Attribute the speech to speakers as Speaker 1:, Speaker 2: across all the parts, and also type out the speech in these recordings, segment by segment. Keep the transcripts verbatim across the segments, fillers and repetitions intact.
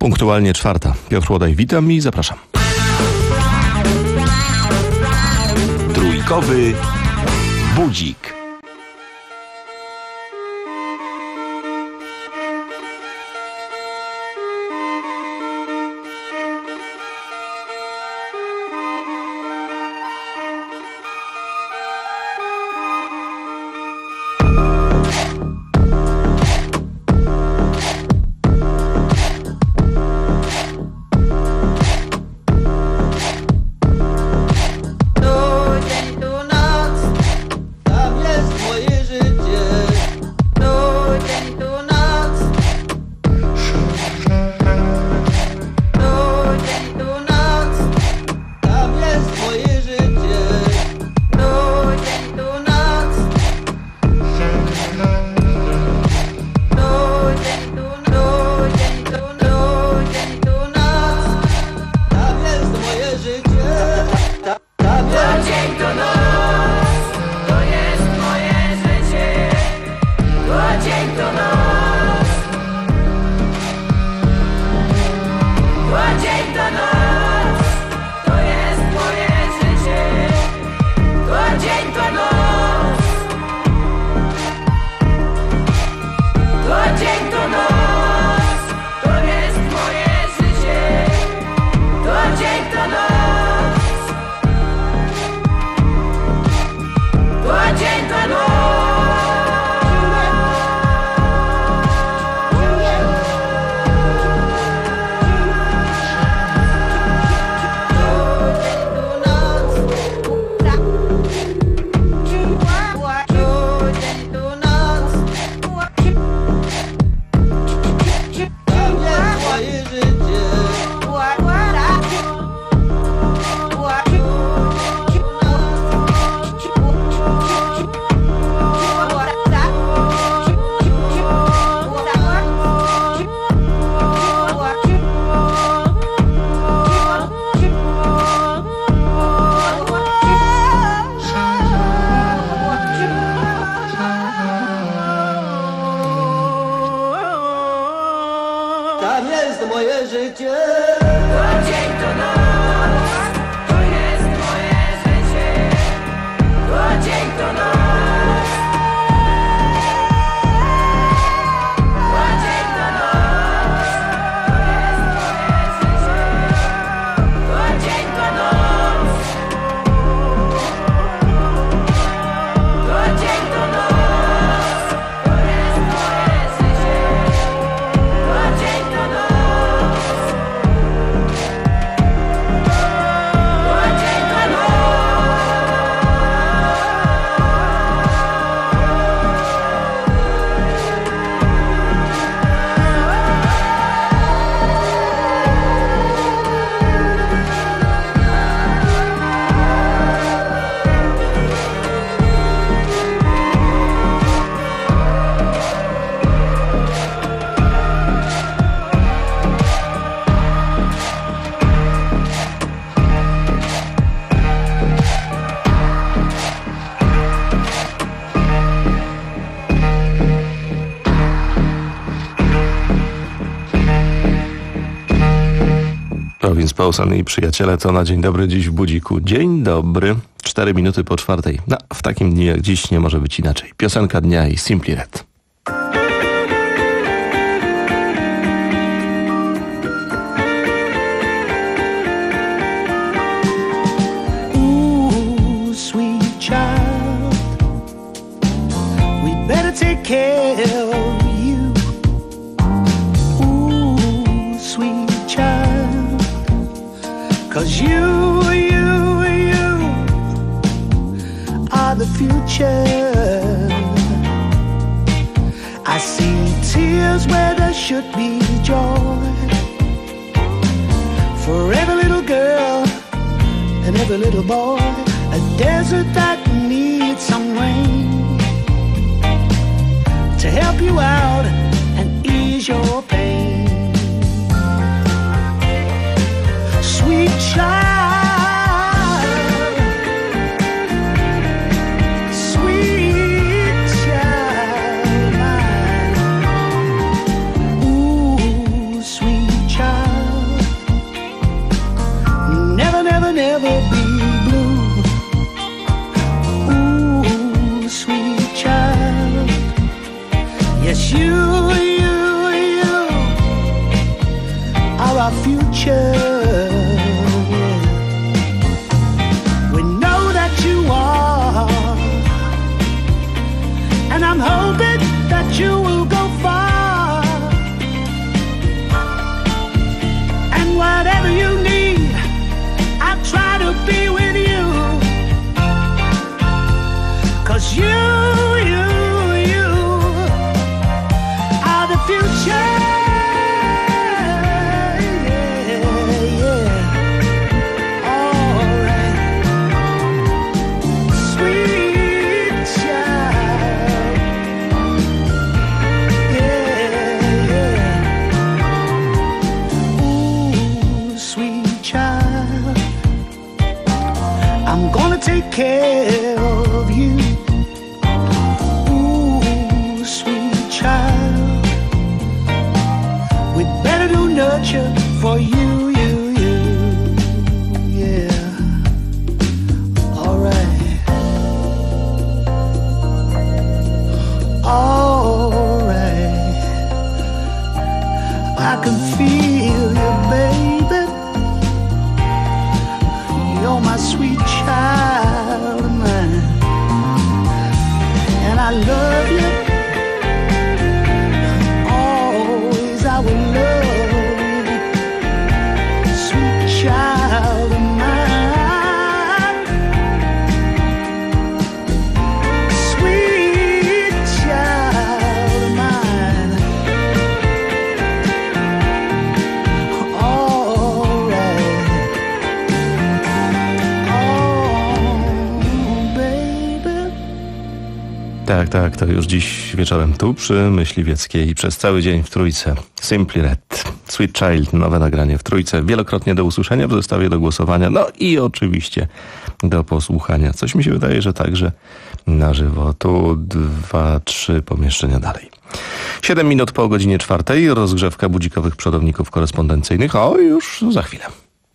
Speaker 1: Punktualnie czwarta. Piotr Łodaj, witam i zapraszam.
Speaker 2: Trójkowy budzik.
Speaker 3: Tam jest moje życie.
Speaker 4: To dzień, to noc, to jest moje życie. To dzień, to noc, to dzień, to noc, to jest moje życie. To dzień, to noc, to dzień, to noc, to jest moje życie. To dzień, to noc.
Speaker 1: Province Powson i przyjaciele to na dzień dobry dziś w budziku. Dzień dobry, cztery minuty po czwartej. No, w takim dniu jak dziś nie może być inaczej. Piosenka dnia i Simply Red.
Speaker 5: Ooh, sweet child, we better take care of you. Ooh, sweet child, 'cause you, you, you are the future. I see tears where there should be joy. For every little girl and every little boy, a desert that needs some rain to help you out and ease your pain. Sweet child, sweet child mine. Ooh, sweet child. I'm gonna take care of you. Ooh, sweet child, we'd better do nurture for you, you, you, yeah. All right, all right. I can feel you, baby. You're my sweet child of mine, and I love you. Always I will love you, sweet child of mine, sweet child of mine. All right.
Speaker 1: Tak, tak, to już dziś wieczorem tu przy Myśliwieckiej przez cały dzień w Trójce. Simply Red, Sweet Child, nowe nagranie w Trójce, wielokrotnie do usłyszenia w zestawie, do głosowania, no i oczywiście do posłuchania. Coś mi się wydaje, że także na żywo. Tu dwa, trzy pomieszczenia dalej. Siedem minut po godzinie czwartej, rozgrzewka budzikowych przodowników korespondencyjnych, o już za chwilę.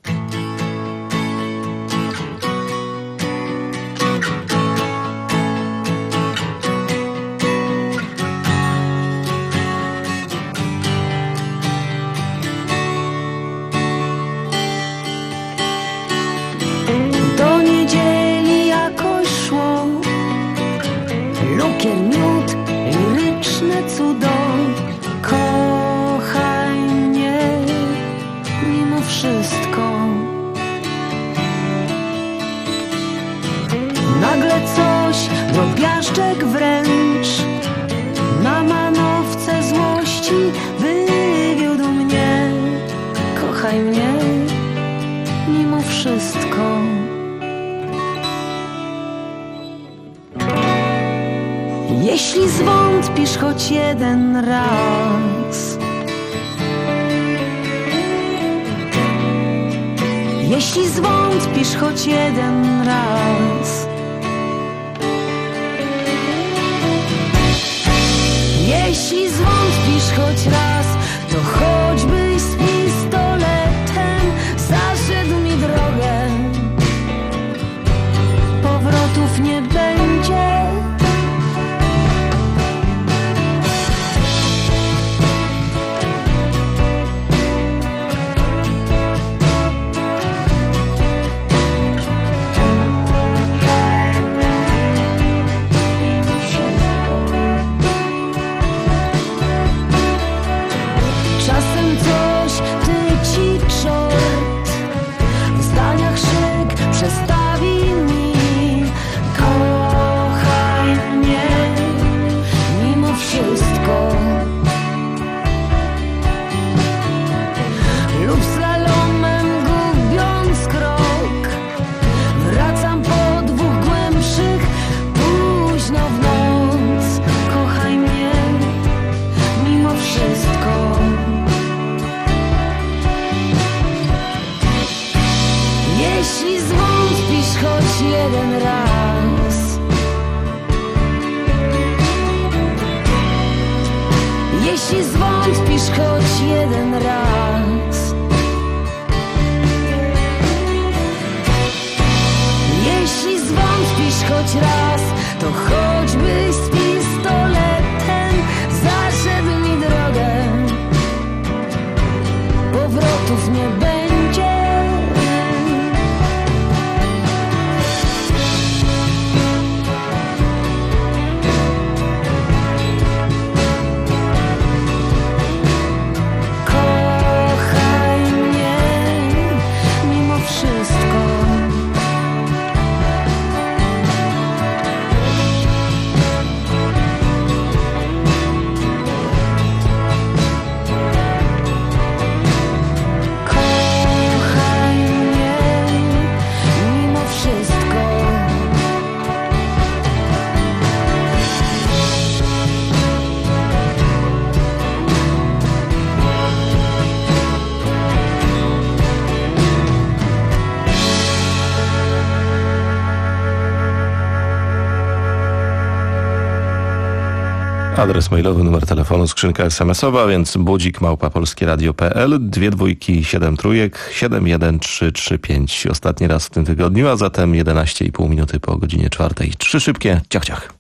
Speaker 6: Do niedzieli jakoś szło, lukier, miód, liryczne cudo. Kochaj mnie mimo wszystko. Nagle coś, drobiażdżek wręcz, na manowce złości wywiódł mnie. Kochaj mnie mimo wszystko. Jeśli zwątpisz choć jeden raz, jeśli zwątpisz choć jeden raz, jeśli zwątpisz choć raz, to choćbyś z pistoletem zaszedł mi drogę, powrotów nie będzie. Czasem coś tyci czort, w zdaniach szyk przestawi mi. Kochaj mnie mimo wszystko. Lub slalomem gubiąc krok, wracam po dwóch głębszych późno w noc. Kochaj mnie mimo wszystko. Jeśli zwątpisz choć jeden raz, jeśli zwątpisz choć jeden raz, jeśli zwątpisz choć raz, to choćbyś z pistoletem zaszedł mi drogę, powrotów nie będzie. Kochaj mnie mimo wszystko. Kochaj mnie mimo wszystko.
Speaker 1: Adres mailowy, numer telefonu, skrzynka es em esowa, więc budzik małpa polskieradio kropka pe el, dwie dwójki, siedem trójek, siedem jeden trzy trzy pięć. Ostatni raz w tym tygodniu, a zatem jedenaście i pół minuty po godzinie czwartej. Trzy szybkie, ciach, ciach.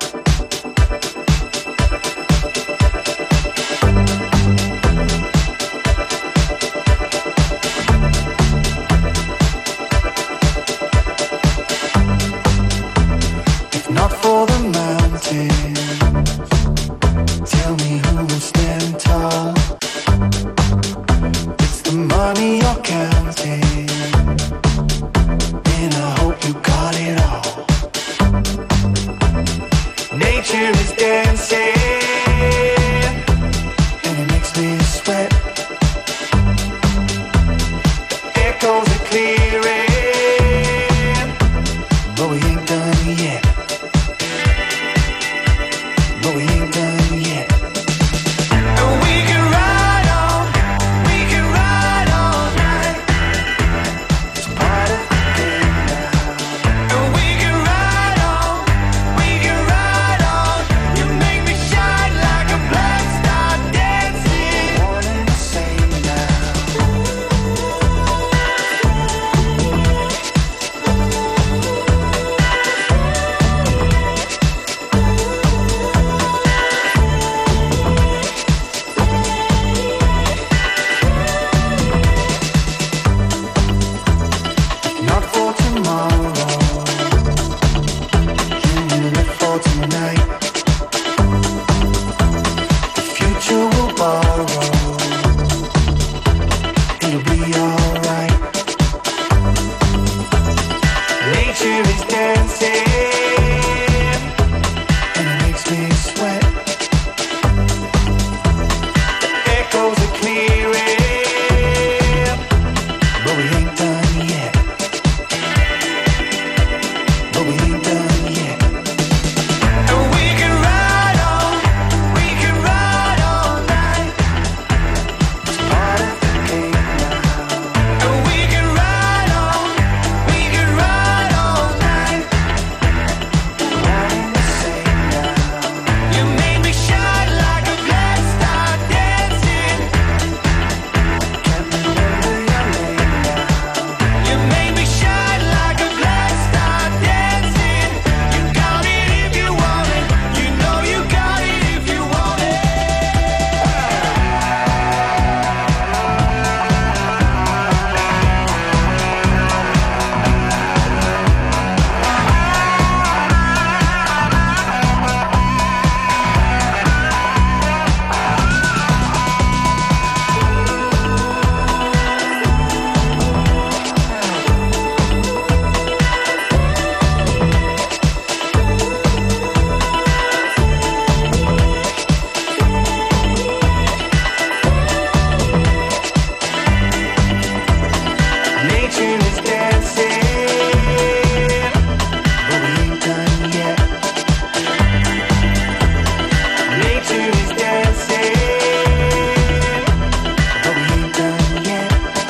Speaker 5: Not for the mountain. Tell me who will stand tall. It's the money you're counting, and I hope you got it all. Nature is dancing, and it makes me sweat. The echoes are clearing, but we ain't done yet. But we ain't done yet. And we can ride on, we can ride all night. It's part of the game now. And we can ride on, we can ride on. You make me shine like a black star dancing. One and the same now. Not for tomorrow. Can you live for tonight? The future will borrow. It'll be alright. Nature is dancing, and it makes me sweat. The echoes are clearing, but we ain't done yet. But we ain't done yet. And we can ride on, we can ride all night. It's part of the game now. And we can ride on, we can ride all night. One and the same now. You made me shine like a black star dancing. Can't remember your name now. You made me shine like a black star dancing. You got it if you want it. You know you got it if you want it. Nature is dancing, but we ain't done yet. Nature is dancing, but we ain't done yet.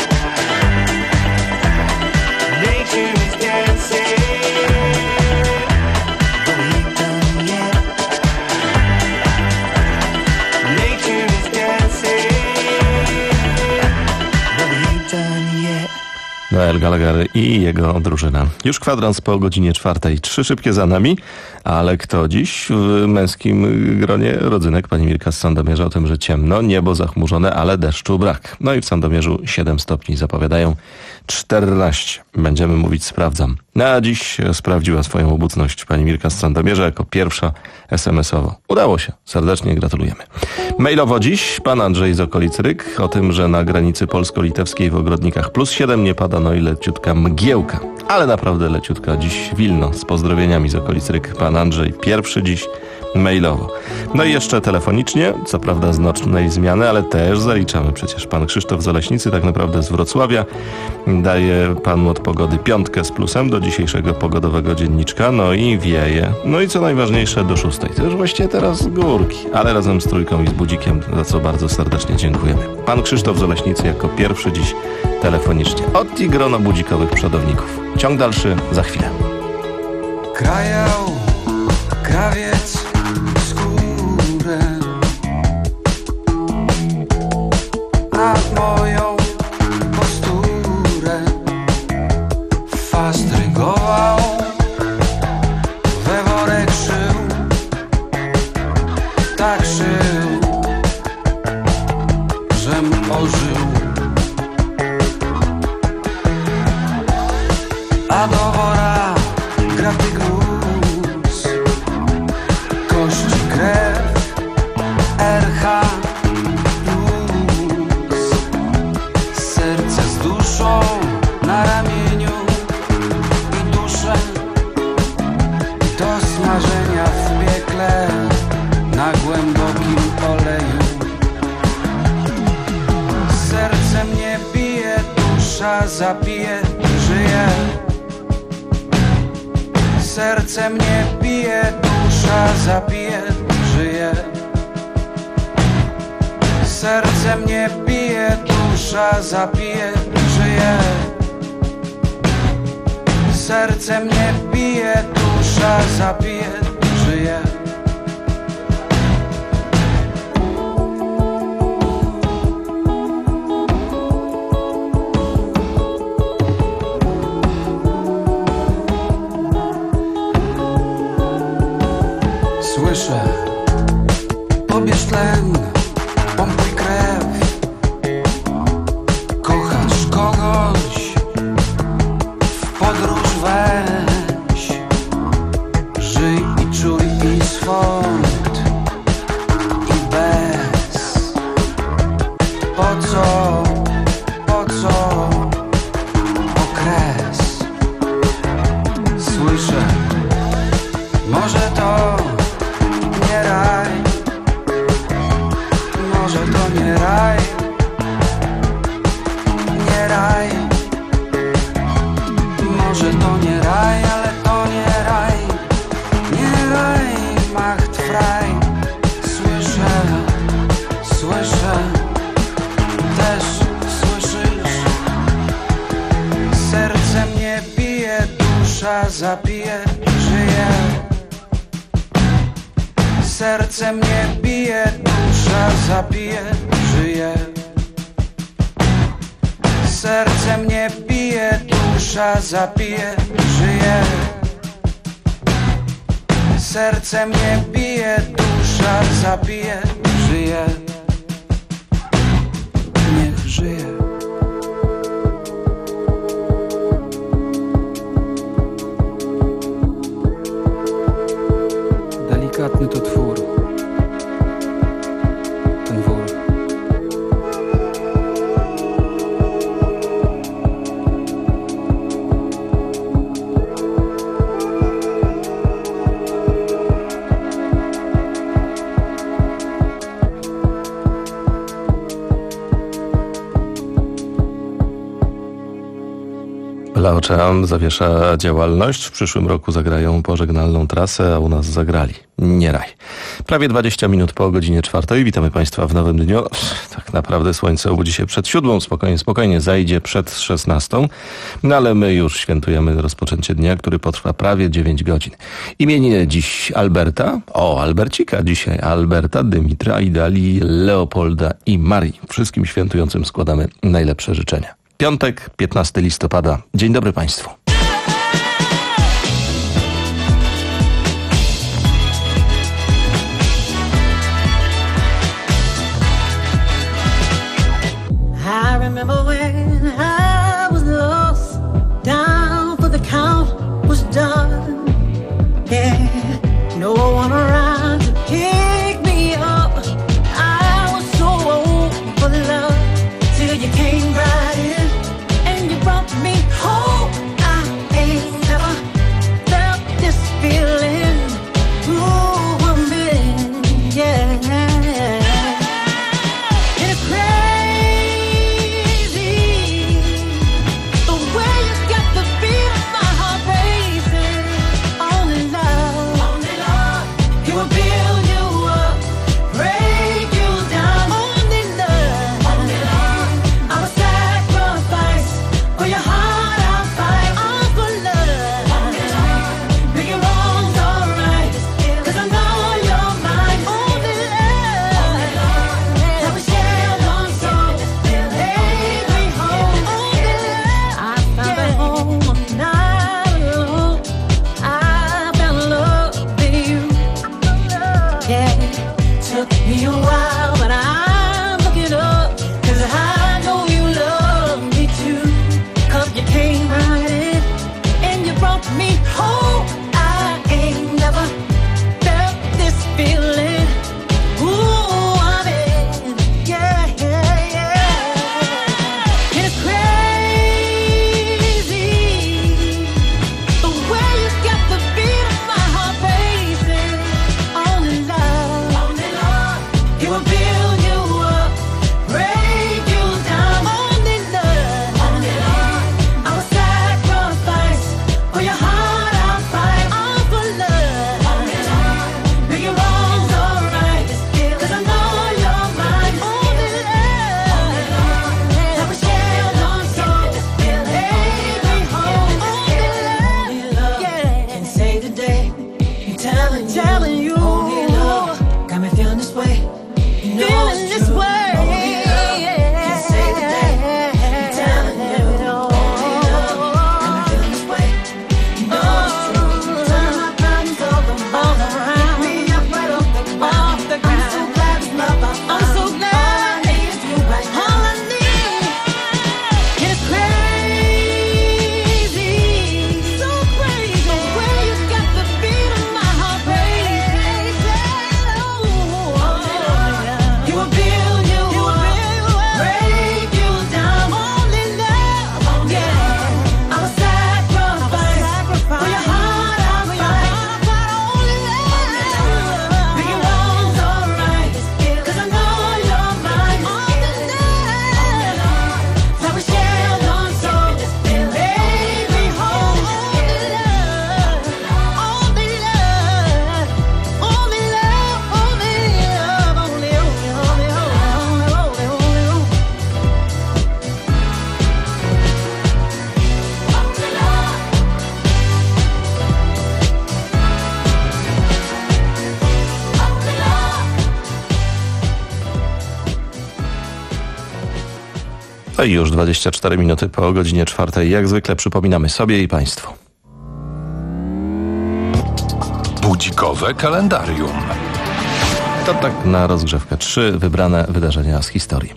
Speaker 5: Nature is dancing, but we ain't done yet. Nature is dancing, but we ain't done yet.
Speaker 1: Noel Gallagher i jego drużyna. Już kwadrans po godzinie czwartej. Trzy szybkie za nami, ale kto dziś w męskim gronie? Rodzynek, pani Mirka z Sandomierza, o tym, że ciemno, niebo zachmurzone, ale deszczu brak. No i w Sandomierzu siedem stopni, zapowiadają czternaście. Będziemy mówić sprawdzam. Na dziś sprawdziła swoją obecność pani Mirka z Sandomierza jako pierwsza es em esowo. Udało się. Serdecznie gratulujemy. Mailowo dziś pan Andrzej z okolic Ryk o tym, że na granicy polsko-litewskiej w Ogrodnikach plus siedem nie pada, no i leciutka mgiełka. Ale naprawdę leciutka dziś Wilno. Z pozdrowieniami z okolic Ryk. Pan Andrzej pierwszy dziś mailowo. No i jeszcze telefonicznie, co prawda z nocnej zmiany, ale też zaliczamy przecież. Pan Krzysztof z Oleśnicy, tak naprawdę z Wrocławia, daje panu od pogody piątkę z plusem do dzisiejszego pogodowego dzienniczka, no i wieje. No i co najważniejsze, do szóstej. To już właściwie teraz górki, ale razem z trójką i z budzikiem, za co bardzo serdecznie dziękujemy. Pan Krzysztof z Oleśnicy jako pierwszy dziś telefonicznie. Od i grono budzikowych przodowników. Ciąg dalszy za chwilę.
Speaker 7: Krajał krawiec skórę nad moją posturę fastrygował, we worek szył, tak szył, żem ożył. A do wora grafy gruz, kości, krew, R H plus. Serce z duszą na ramieniu i duszę do smażenia w piekle na głębokim oleju. Serce mnie bije, dusza zabije, żyje. Serce mnie bije, dusza zabije, żyje. Serce mnie bije, dusza zabije, żyje. Serce mnie bije, dusza zabije, żyje. Słyszę, pobierz tlen, pompuj krew, kochasz kogoś, w podróż weź, żyj i czuj i swąd i bez. Po co, po co okres? Słyszę, może to nie raj, może to nie raj, nie raj, może to nie raj, ale to nie raj, nie raj, macht frei. Słyszę, słyszę, też słyszysz. Serce mnie bije, dusza zabije, żyje. Serce mnie bije, dusza zabije, żyje. Serce mnie bije, dusza zabije, żyje. Serce mnie bije, dusza zabije, żyje. Niech żyje. Delikatny to twór, ten wór.
Speaker 1: Laocean zawiesza działalność. W przyszłym roku zagrają pożegnalną trasę, a u nas zagrali Nie raj. Prawie dwadzieścia minut po godzinie czwartej. Witamy Państwa w nowym dniu. Tak naprawdę słońce obudzi się przed siódmą. Spokojnie, spokojnie zajdzie przed szesnastą. No ale my już świętujemy rozpoczęcie dnia, który potrwa prawie dziewięć godzin. Imieniny dziś Alberta. O, Albercika dzisiaj. Alberta, Dymitra, Idali, Leopolda i Marii. Wszystkim świętującym składamy najlepsze życzenia. Piątek, piętnastego listopada. Dzień dobry Państwu.
Speaker 8: I remember when I was lost, down for the count was done. Yeah, no one around to pick me up. I was so old for love till you came right in and you brought me home. I
Speaker 1: A już dwadzieścia cztery minuty po godzinie czwartej. Jak zwykle przypominamy sobie i Państwu.
Speaker 2: Budzikowe kalendarium.
Speaker 1: To tak na rozgrzewkę. Trzy wybrane wydarzenia z historii.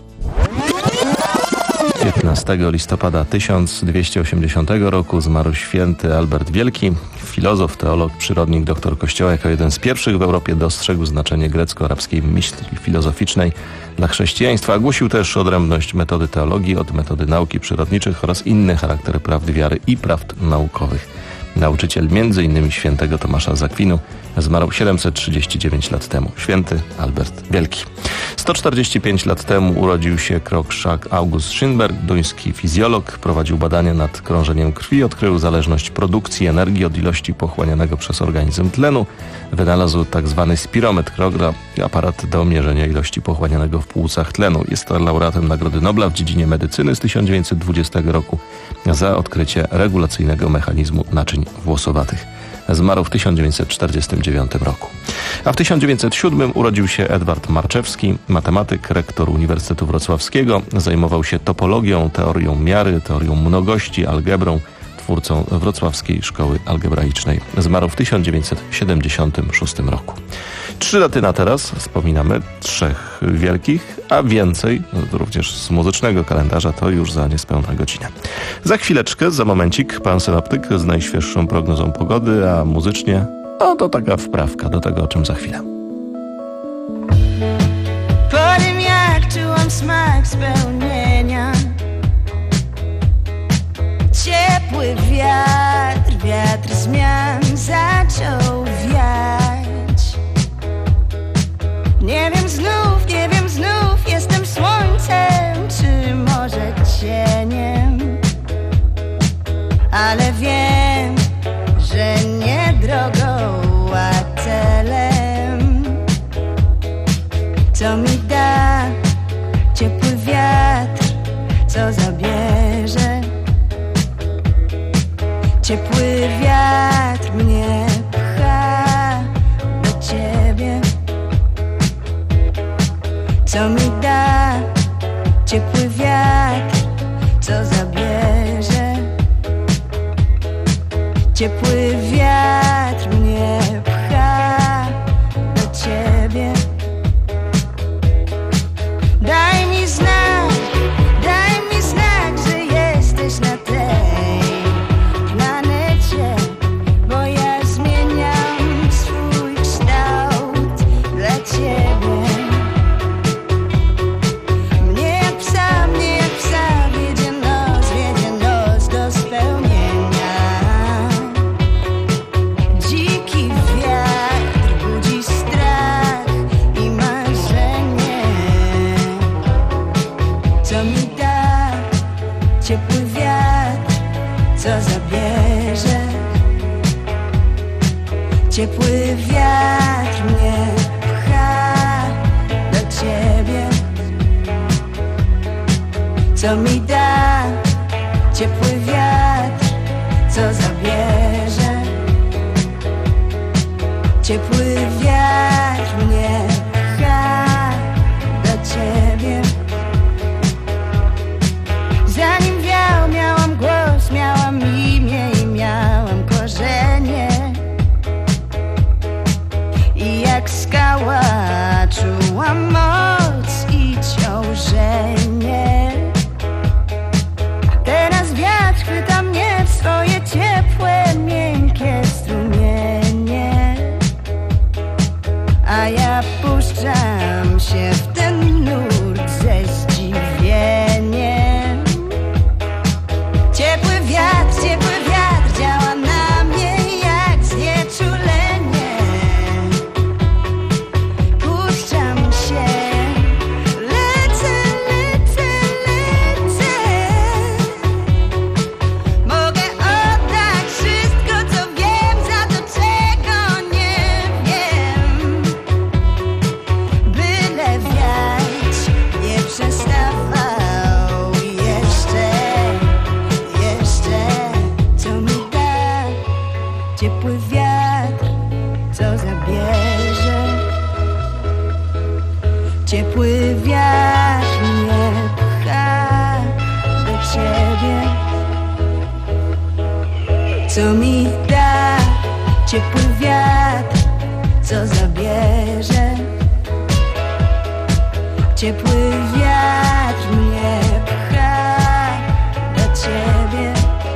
Speaker 1: piętnastego listopada tysiąc dwieście osiemdziesiątego roku zmarł święty Albert Wielki, filozof, teolog, przyrodnik, doktor Kościoła. Jako jeden z pierwszych w Europie dostrzegł znaczenie grecko-arabskiej myśli filozoficznej dla chrześcijaństwa. Głosił też odrębność metody teologii od metody nauki przyrodniczych oraz inny charakter prawd wiary i prawd naukowych. Nauczyciel między innymi świętego Tomasza z Akwinu, zmarł siedemset trzydzieści dziewięć lat temu. Święty Albert Wielki. sto czterdzieści pięć lat temu urodził się Krok-Shak August Strindberg, duński fizjolog. Prowadził badania nad krążeniem krwi, odkrył zależność produkcji energii od ilości pochłanianego przez organizm tlenu. Wynalazł tzw. spirometr Kroga, aparat do mierzenia ilości pochłanianego w płucach tlenu. Jest laureatem Nagrody Nobla w dziedzinie medycyny z tysiąc dziewięćset dwudziestego roku za odkrycie regulacyjnego mechanizmu naczyń włosowatych. Zmarł w tysiąc dziewięćset czterdziestym dziewiątym roku. A w tysiąc dziewięćset siódmym urodził się Edward Marczewski, matematyk, rektor Uniwersytetu Wrocławskiego. Zajmował się topologią, teorią miary, teorią mnogości, algebrą, twórcą Wrocławskiej Szkoły Algebraicznej. Zmarł w tysiąc dziewięćset siedemdziesiątym szóstym roku. Trzy daty na teraz wspominamy, trzech wielkich, a więcej, również z muzycznego kalendarza, to już za niespełna godzinę. Za chwileczkę, za momencik, pan synoptyk z najświeższą prognozą pogody, a muzycznie, no to taka wprawka do tego, o czym za chwilę.
Speaker 6: Po tym jak czułam smak spełnienia, ciepły wiatr, wiatr zmian zaczął wiać. Nie wiem znów, nie wiem znów, jestem słońcem, czy może cieniem, ale wiem, że nie drogą, a celem. Co mi da ciepły wiatr, co zabierze? Ciepły wiatr mnie pcha do ciebie. Co mi da ciepły wiatr, co zabierze? Ciepły wiatr mnie pcha do ciebie. Daj mi znak, daj mi znak, że jesteś na tej planecie, bo ja zmieniam swój kształt dla ciebie. Mnie jak psa, mnie jak psa wiedzie nos, wiedzie nos do spełnienia. Dziki wiatr budzi strach i marzenie. Co mi da ciepły wiatr, co zabierze? Ciepły wiatr mnie pcha do ciebie. Co mi da ciepły wiatr, co zabierze? Ciepły wiatr mnie pcha do ciebie. Zanim wiał, miałam głos, miałam imię i miałam korzenie. I jak skała czułam moc i ciążenie. Teraz wiatr chwyta mnie w swoje ciepłe, miękkie strumienie. A ja puszczam się w ten nurt ze zdziwieniem. Ciepły wiatr, ciepły wiatr działa na mnie jak znieczulenie. Puszczam się, lecę, lecę, lecę. Mogę oddać wszystko, co wiem, za to, czego nie wiem. Byle wiać nie przestawał jeszcze, jeszcze. Co mi da ciepły wiatr, co zabierze? Ciepły wiatr mnie pcha co mi da ciepły wiatr, co zabierze. Ciepły wiatr mnie pcha do ciebie.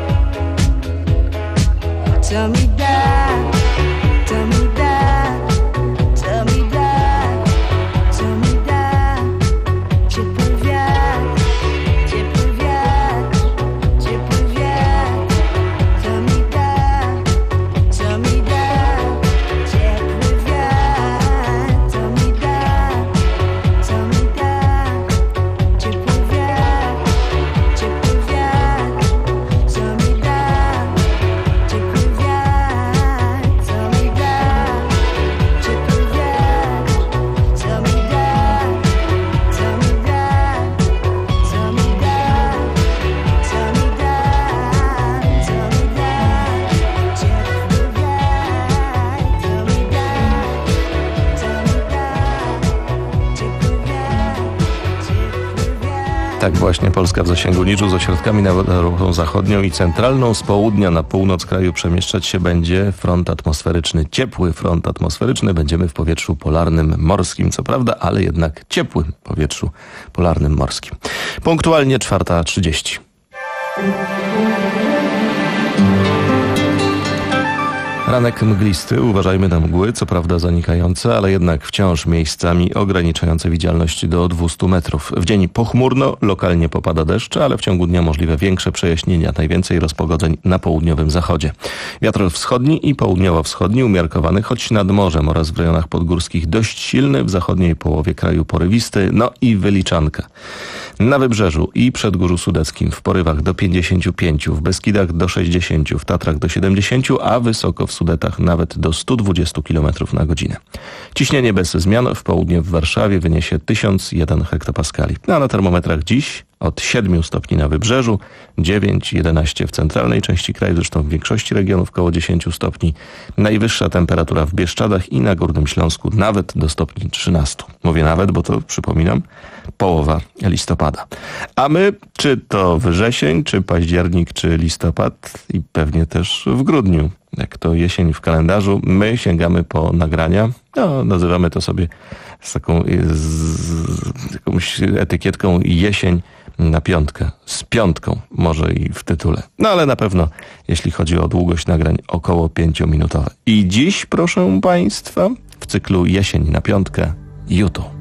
Speaker 6: Co mi da, co mi da, co mi da, co mi da. Ciepły wiatr, ciepły wiatr, ciepły wiatr. Co mi da, co mi da. Ciepły wiatr, co mi da, co mi da. Ciepły wiatr, ciepły wiatr, co mi da. Ciepły wiatr, co mi da. Ciepły wiatr, co mi da. Co mi da, co mi da. Co mi da, co mi da. Ciepły wiatr, co mi da. Co mi da. Ciepły wiatr, ciepły wiatr.
Speaker 1: Tak właśnie Polska w zasięgu niczu z ośrodkami nad Europą Zachodnią i Centralną. Z południa na północ kraju przemieszczać się będzie front atmosferyczny, ciepły front atmosferyczny. Będziemy w powietrzu polarnym morskim, co prawda, ale jednak ciepłym powietrzu polarnym morskim. Punktualnie czwarta trzydzieści. Ranek mglisty, uważajmy na mgły, co prawda zanikające, ale jednak wciąż miejscami ograniczające widzialność do dwieście metrów. W dzień pochmurno, lokalnie popada deszcz, ale w ciągu dnia możliwe większe przejaśnienia, najwięcej rozpogodzeń na południowym zachodzie. Wiatr wschodni i południowo-wschodni umiarkowany, choć nad morzem oraz w rejonach podgórskich dość silny, w zachodniej połowie kraju porywisty, no i wyliczanka. Na Wybrzeżu i Przedgórzu Sudeckim w porywach do pięćdziesięciu pięciu, w Beskidach do sześćdziesięciu, w Tatrach do siedemdziesięciu, a wysoko w Sudetach nawet do stu dwudziestu kilometrów na godzinę. Ciśnienie bez zmian w południe w Warszawie wyniesie tysiąc jeden hektopaskali. A na termometrach dziś od siedmiu stopni na Wybrzeżu, dziewięć jedenaście w centralnej części kraju, zresztą w większości regionów koło dziesięciu stopni. Najwyższa temperatura w Bieszczadach i na Górnym Śląsku nawet do stopni trzynastu. Mówię nawet, bo to, przypominam, połowa listopada. A my, czy to wrzesień, czy październik, czy listopad i pewnie też w grudniu, jak to jesień w kalendarzu, my sięgamy po nagrania, no nazywamy to sobie z taką z jakąś etykietką jesień na piątkę, z piątką może i w tytule. No ale na pewno, jeśli chodzi o długość nagrań, około pięciominutowe. I dziś, proszę Państwa, w cyklu Jesień na piątkę, U dwa.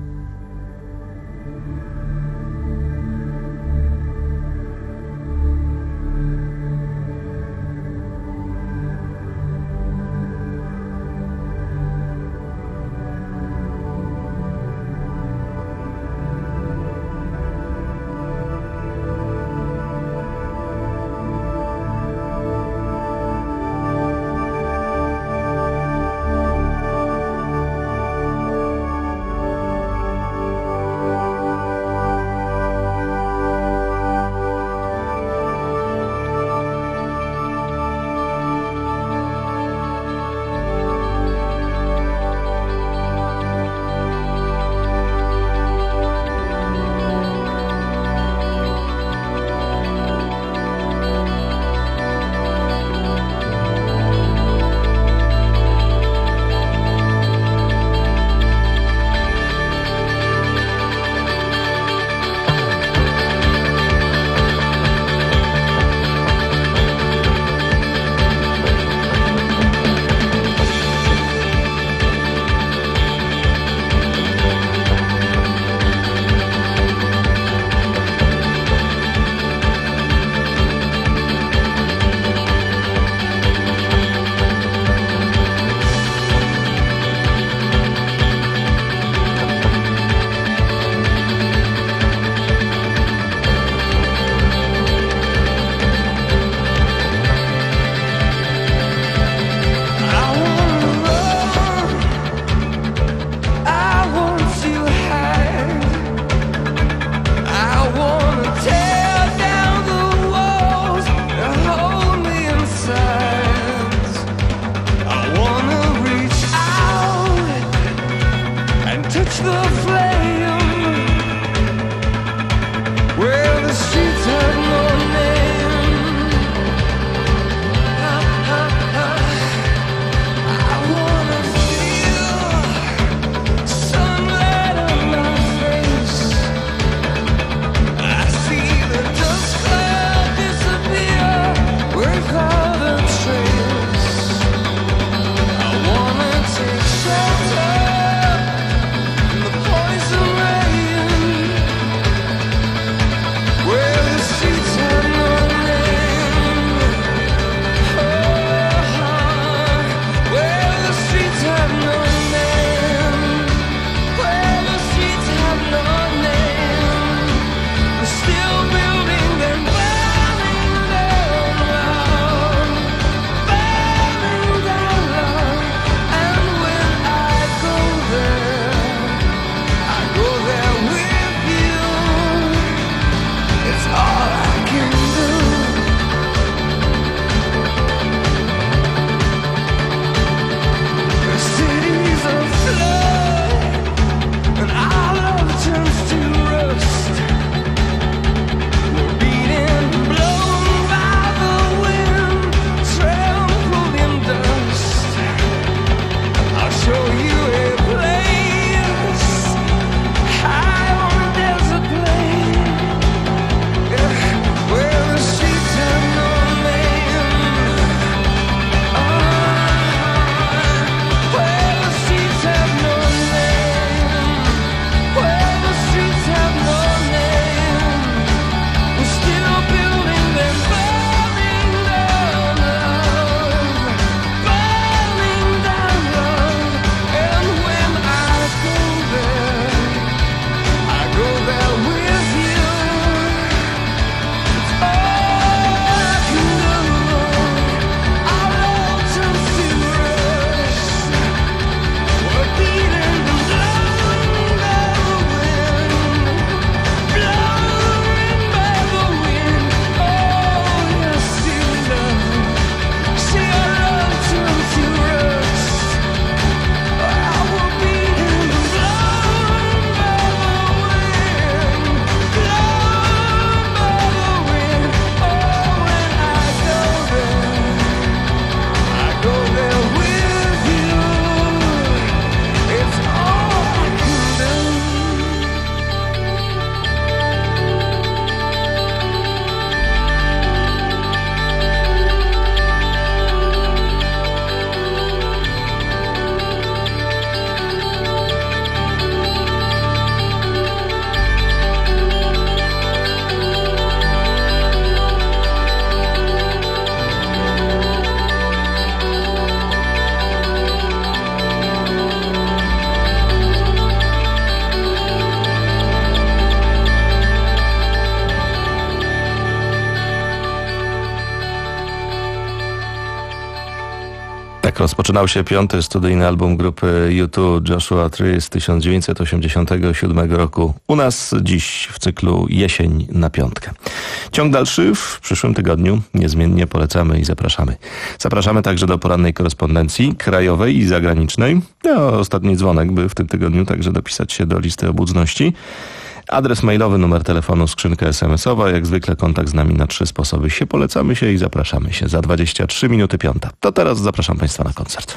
Speaker 1: Rozpoczynał się piąty studyjny album grupy U dwa Joshua Tree z tysiąc dziewięćset osiemdziesiątego siódmego roku. U nas dziś w cyklu Jesień na piątkę. Ciąg dalszy w przyszłym tygodniu niezmiennie polecamy i zapraszamy. Zapraszamy także do porannej korespondencji krajowej i zagranicznej. No, ostatni dzwonek, by w tym tygodniu także dopisać się do listy obłudności. Adres mailowy, numer telefonu, skrzynka es em esowa. Jak zwykle kontakt z nami na trzy sposoby. Się polecamy się i zapraszamy się za dwadzieścia trzy minuty piąta. To teraz zapraszam Państwa na koncert.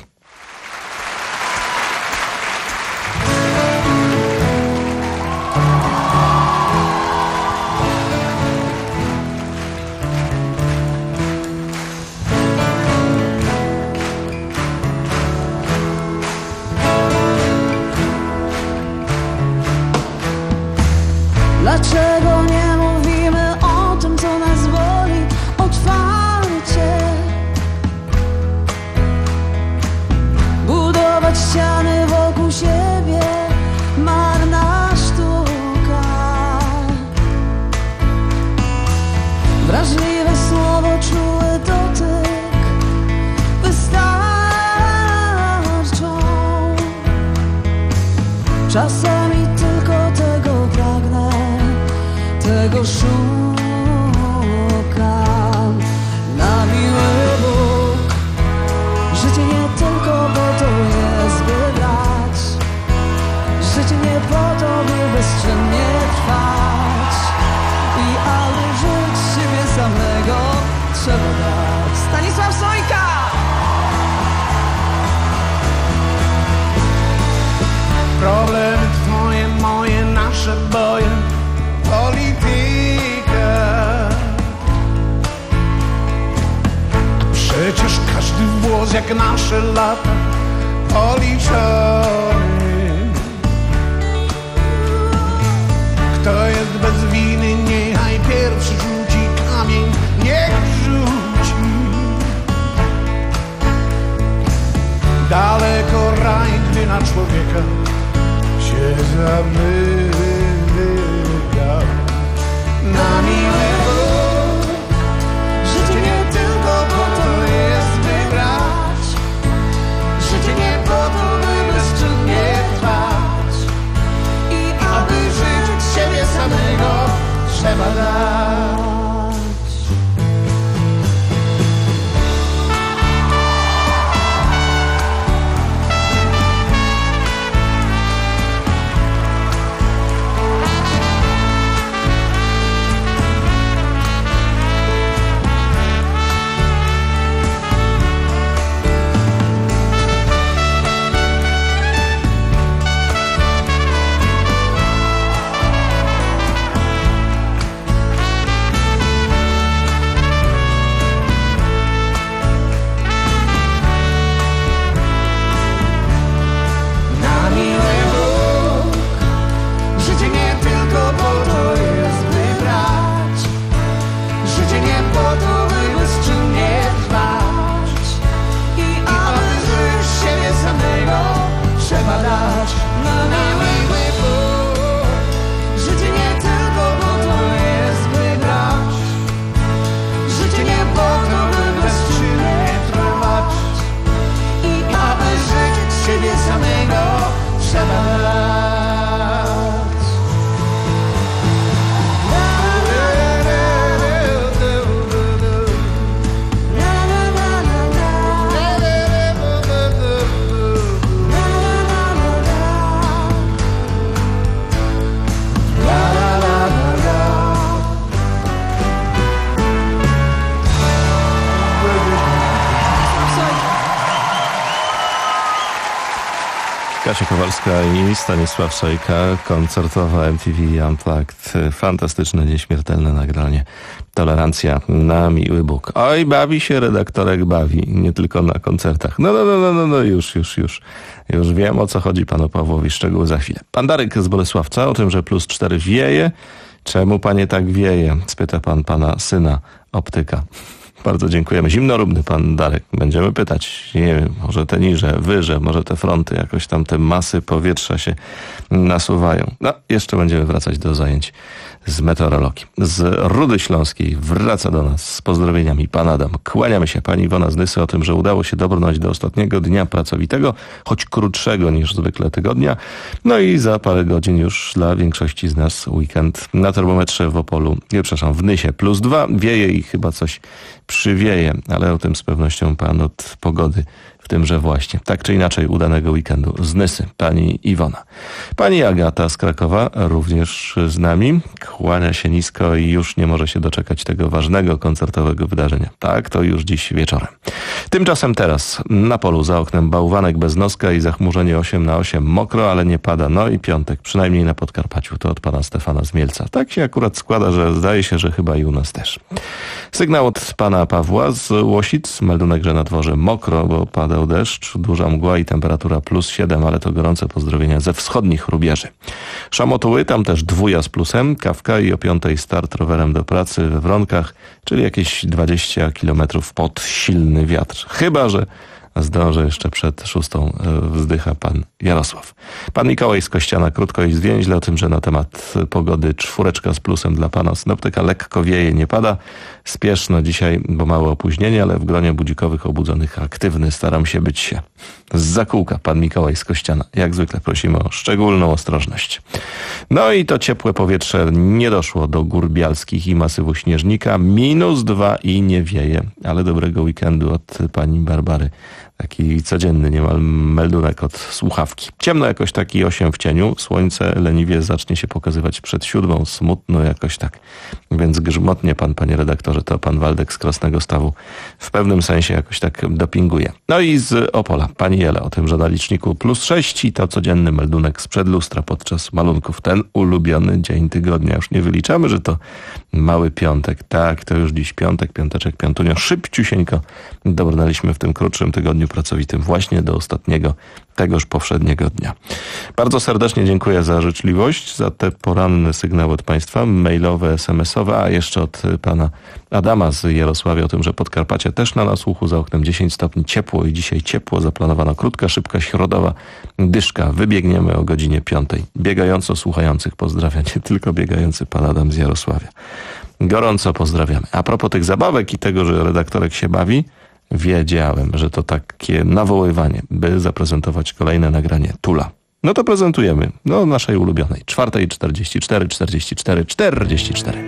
Speaker 6: Dlaczego nie mówimy o tym, co nas boli otwarcie? Budować ściany wokół siebie, marna sztuka. Wrażliwe słowo, czuły dotyk wystarczą. Czasami tylko tego pragnę, tego szukam. Na miły Bóg, życie nie tylko po to jest, by grać. Życie nie po to, by bezczynnie trwać. I aby żyć siebie samego trzeba dać. Stanisław Sojka!
Speaker 7: Problemy twoje, moje, nasze boje, polityka.
Speaker 9: Przecież każdy włos jak nasze lata policzony. Kto jest bez winy, niechaj pierwszy rzuci kamień, niech rzuci. Daleko raj, gdy na człowieka się zamyka. Na miły Bóg, życie nie tylko po to jest wybrać, życie nie po to, by bezczynnie trwać. I aby żyć siebie samego trzeba dać.
Speaker 1: Kasia Kowalska i Stanisław Sojka, koncertowa M T V Unplugged. Fantastyczne, nieśmiertelne nagranie. Tolerancja na miły Bóg. Oj, bawi się redaktorek, bawi. Nie tylko na koncertach. No, no, no, no, no, no już, już, już. Już wiem, o co chodzi panu Pawłowi. Szczegóły za chwilę. Pan Darek z Bolesławca o tym, że plus cztery wieje. Czemu panie tak wieje? Spyta pan pana syna optyka. Bardzo dziękujemy. Zimnorubny pan Darek. Będziemy pytać. Nie wiem, może te niże, wyże, może te fronty, jakoś tam te masy powietrza się nasuwają. No, jeszcze będziemy wracać do zajęć z meteorologii. Z Rudy Śląskiej wraca do nas z pozdrowieniami pan Adam. Kłaniamy się pani Iwona z Nysy o tym, że udało się dobrnąć do ostatniego dnia pracowitego, choć krótszego niż zwykle tygodnia. No i za parę godzin już dla większości z nas weekend. Na termometrze w Opolu, nie, przepraszam, w Nysie plus dwa, wieje i chyba coś przywieje, ale o tym z pewnością pan od pogody w tymże właśnie. Tak czy inaczej udanego weekendu z Nysy, pani Iwona. Pani Agata z Krakowa również z nami. Kłania się nisko i już nie może się doczekać tego ważnego koncertowego wydarzenia. Tak, to już dziś wieczorem. Tymczasem teraz na polu za oknem bałwanek bez noska i zachmurzenie osiem na osiem. Mokro, ale nie pada. No i piątek, przynajmniej na Podkarpaciu. To od pana Stefana z Mielca. Tak się akurat składa, że zdaje się, że chyba i u nas też. Sygnał od pana Pawła z Łosic. Meldunek, że na dworze mokro, bo padał deszcz, duża mgła i temperatura plus siedem, ale to gorące pozdrowienia ze wschodnich rubieży. Szamotuły, tam też dwuja z plusem, kawka i o piątej start rowerem do pracy we Wronkach, czyli jakieś dwadzieścia kilometrów pod silny wiatr. Chyba że zdążę jeszcze przed szóstą, wzdycha pan Jarosław. Pan Mikołaj z Kościana krótko i zwięźle o tym, że na temat pogody czwóreczka z plusem dla pana synoptyka. Lekko wieje, nie pada. Spieszno dzisiaj, bo małe opóźnienie, ale w gronie budzikowych obudzonych aktywny. Staram się być się. Z Zakółka, pan Mikołaj z Kościana. Jak zwykle prosimy o szczególną ostrożność. No i to ciepłe powietrze nie doszło do Gór Bialskich i masywu Śnieżnika. Minus dwa i nie wieje. Ale dobrego weekendu od pani Barbary Taki codzienny niemal meldunek od słuchawki. Ciemno jakoś taki osiem w cieniu. Słońce leniwie zacznie się pokazywać przed siódmą. Smutno jakoś tak. Więc grzmotnie pan, panie redaktorze, to pan Waldek z Krosnego Stawu w pewnym sensie jakoś tak dopinguje. No i z Opola. Pani Jele o tym, że na liczniku plus sześć i to codzienny meldunek sprzed lustra podczas malunków. Ten ulubiony dzień tygodnia. Już nie wyliczamy, że to mały piątek. Tak, to już dziś piątek, piąteczek, piątunio. Szybciusieńko dobrnęliśmy w tym krótszym tygodniu pracowitym właśnie do ostatniego tegoż powszedniego dnia. Bardzo serdecznie dziękuję za życzliwość, za te poranne sygnały od Państwa, mailowe, es em esowe, a jeszcze od pana Adama z Jarosławia o tym, że Podkarpacie też na nasłuchu, za oknem dziesięć stopni, ciepło i dzisiaj ciepło, zaplanowana krótka, szybka, środowa dyszka. Wybiegniemy o godzinie piątej. Biegająco słuchających pozdrawia nie tylko biegający pan Adam z Jarosławia. Gorąco pozdrawiamy. A propos tych zabawek i tego, że redaktorek się bawi, wiedziałem, że to takie nawoływanie, by zaprezentować kolejne nagranie Tula. No to prezentujemy, no naszej ulubionej. czwartej czterdzieści cztery, czterdzieści cztery, czterdzieści cztery.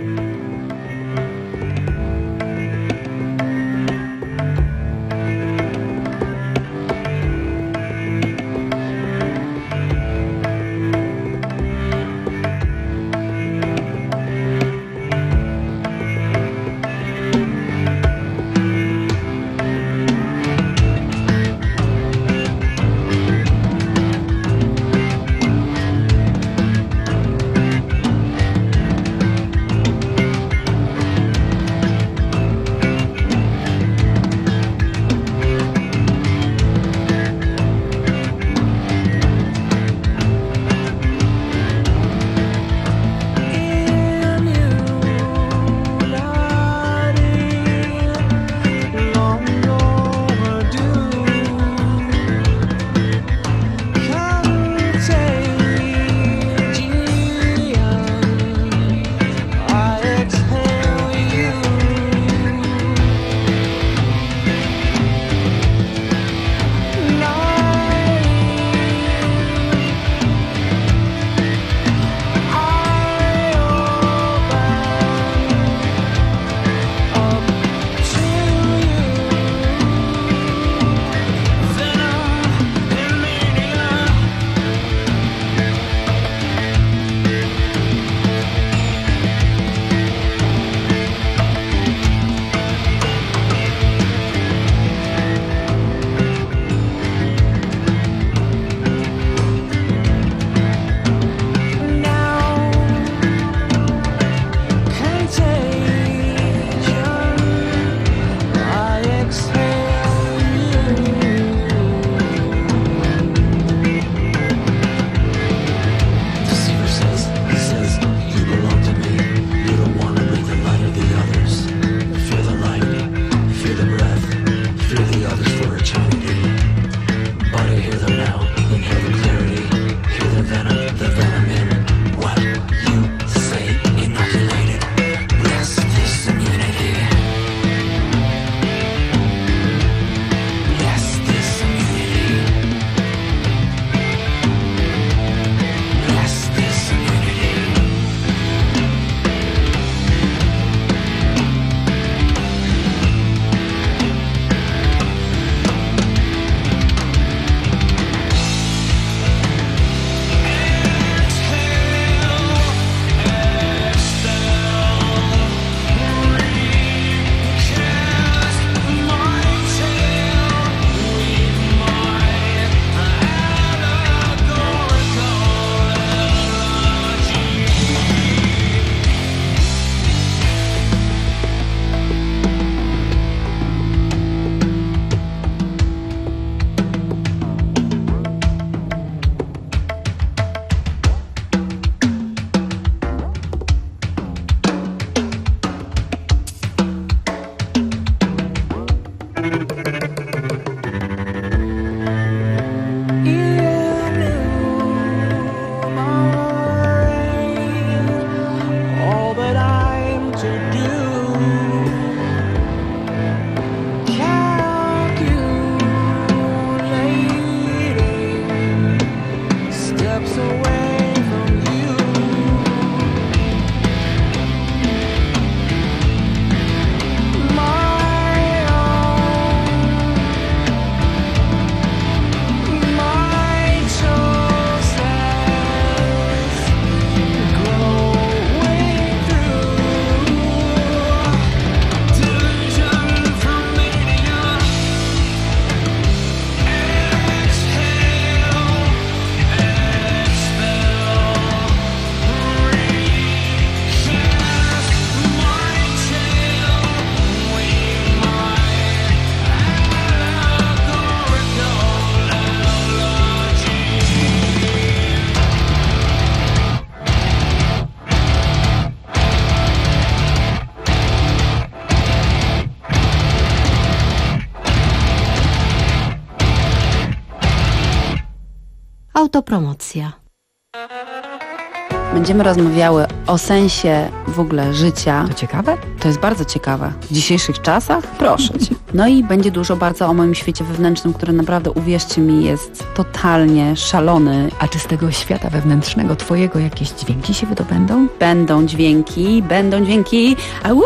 Speaker 10: Autopromocja.
Speaker 11: Będziemy rozmawiały o sensie w ogóle życia.
Speaker 12: To ciekawe?
Speaker 11: To jest bardzo ciekawe. W dzisiejszych czasach? Proszę cię. No i będzie dużo bardzo o moim świecie wewnętrznym, który naprawdę, uwierzcie mi, jest totalnie szalony.
Speaker 12: A czy z tego świata wewnętrznego twojego jakieś dźwięki się wydobędą?
Speaker 11: Będą dźwięki, będą dźwięki. Au!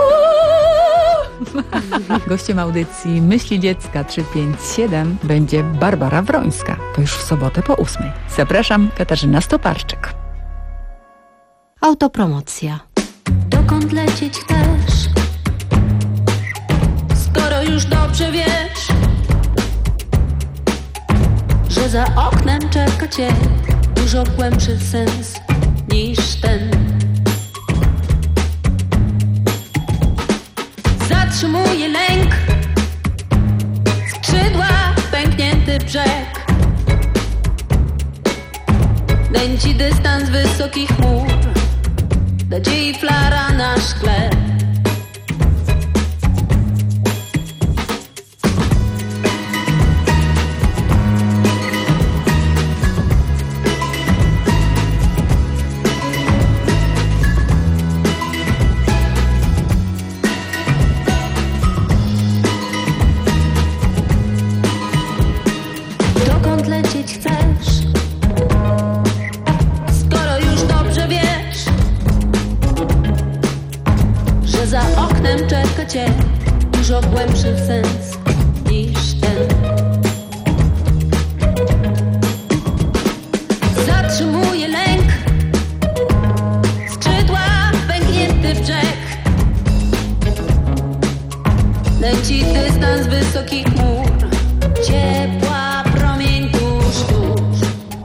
Speaker 12: Gościem audycji Myśli Dziecka trzysta pięćdziesiąt siedem będzie Barbara Wrońska. To już w sobotę po ósmej. Zapraszam, Katarzyna Stoparczyk.
Speaker 10: Autopromocja.
Speaker 8: Dokąd lecieć chcesz? Skoro już dobrze wiesz, że za oknem czeka cię dużo głębszy sens niż ten. Zatrzymuje lęk, skrzydła, pęknięty brzeg, nęci dystans wysokich chmur, nadziei flara na szkle. Dokąd lecieć chcesz? Skoro już dobrze wiesz, że za oknem czeka cię dużo głębszy sens niż ten. Zatrzymuje lęk, skrzydła, pęknięty brzeg, leci dystans wysokich chmur, ciepła promień tuż, tuż.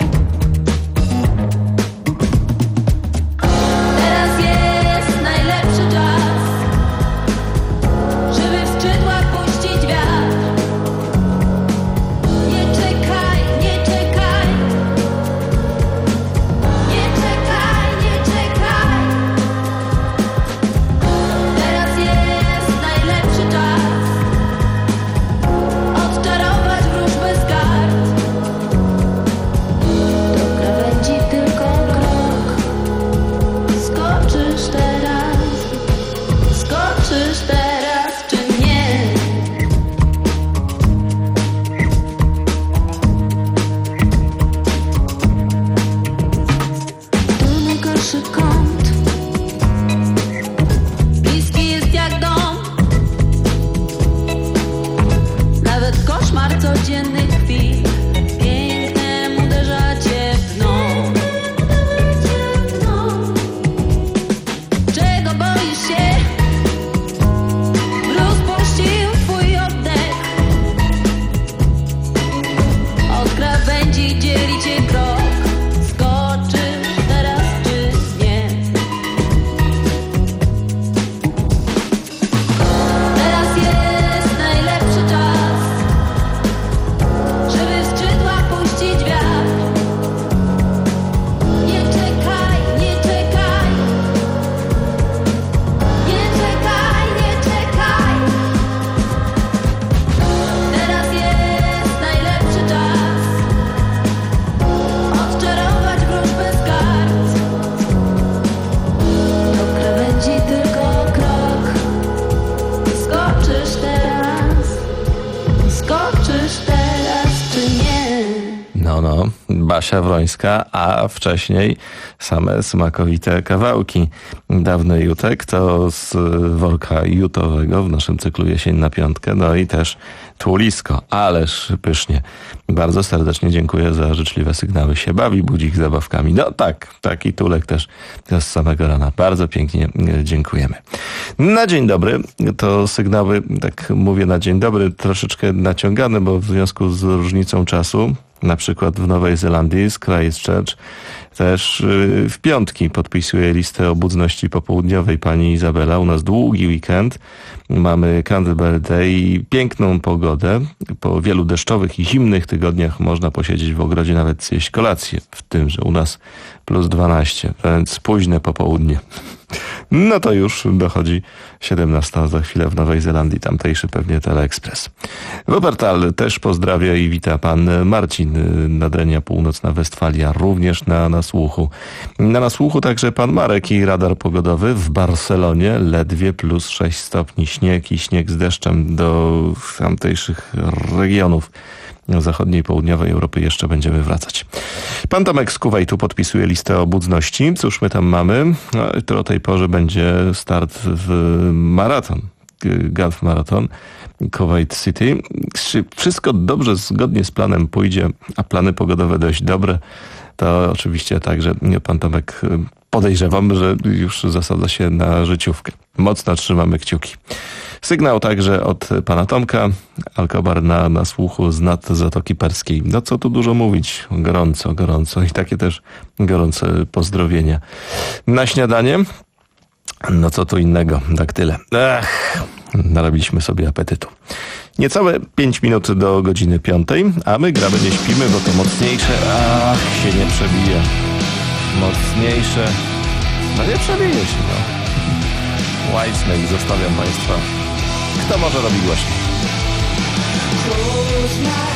Speaker 8: Teraz jest najlepszy czas, żeby w skrzydłach puścić wiatr. Nie czekaj, nie czekaj, nie czekaj, nie czekaj. Teraz jest najlepszy czas, odczarować wróżbę z kart. Do krawędzi tylko krok, skoczysz teraz, skoczysz teraz czy nie? Tu najgorszy kąt, bliski jest jak dom, nawet koszmar codziennych chwil pięknem uderza cię w dno. Czego boisz się? Mróz puścił twój oddech, od krawędzi dzieli cię krok, skoczysz teraz czy nie? Teraz jest najlepszy czas, żeby w skrzydłach puścić wiatr. Nie czekaj, nie czekaj, nie czekaj, nie czekaj. Teraz jest najlepszy czas, odczarować wróżbę z kart. Do krawędzi tylko krok, skoczysz teraz, skoczysz teraz czy nie?
Speaker 1: No, no, Basia Wrońska, a wcześniej same smakowite kawałki. Dawny Jutek to z worka jutowego w naszym cyklu Jesień na piątkę, no i też Tłulisko, ależ pysznie. Bardzo serdecznie dziękuję za życzliwe sygnały. Się bawi budzik zabawkami. No tak, taki Tulek też z samego rana. Bardzo pięknie dziękujemy. Na dzień dobry, to sygnały, tak mówię na dzień dobry, troszeczkę naciągane, bo w związku z różnicą czasu, na przykład w Nowej Zelandii, z Christchurch, też w piątki podpisuje listę obudności popołudniowej pani Izabela. U nas długi weekend, mamy Candlebell Day i piękną pogodę. Po wielu deszczowych i zimnych tygodniach można posiedzieć w ogrodzie, nawet zjeść kolację, w tym, że u nas plus dwanaście, więc późne popołudnie. No to już dochodzi siedemnasta za chwilę w Nowej Zelandii, tamtejszy pewnie Teleekspres. Wuppertal też pozdrawia i wita pan Marcin, Nadrenia Północna Westfalia, również na nasłuchu. Na nasłuchu także pan Marek i radar pogodowy w Barcelonie, ledwie plus sześć stopni, śnieg i śnieg z deszczem do tamtejszych regionów zachodniej i południowej Europy jeszcze będziemy wracać. Pan Tomek z Kuwejtu podpisuje listę obudności. Cóż my tam mamy? No, to o tej porze będzie start w maraton, Gulf Marathon, Kuwait City. Wszystko dobrze, zgodnie z planem pójdzie, a plany pogodowe dość dobre, to oczywiście także pan Tomek, podejrzewam, że już zasadza się na życiówkę. Mocno trzymamy kciuki. Sygnał także od pana Tomka. Alkobar na, na słuchu z nad Zatoki Perskiej. No co tu dużo mówić. Gorąco, gorąco. I takie też gorące pozdrowienia. Na śniadanie? No co tu innego. Tak tyle. Ach, narobiliśmy sobie apetytu. Niecałe pięć minut do godziny piątej, a my gramy Nie śpimy, bo to mocniejsze. Ach, się nie przebije. Mocniejsze. No nie przebije się, no. Whitesnake, zostawiam państwa. Kto może robi głośniej?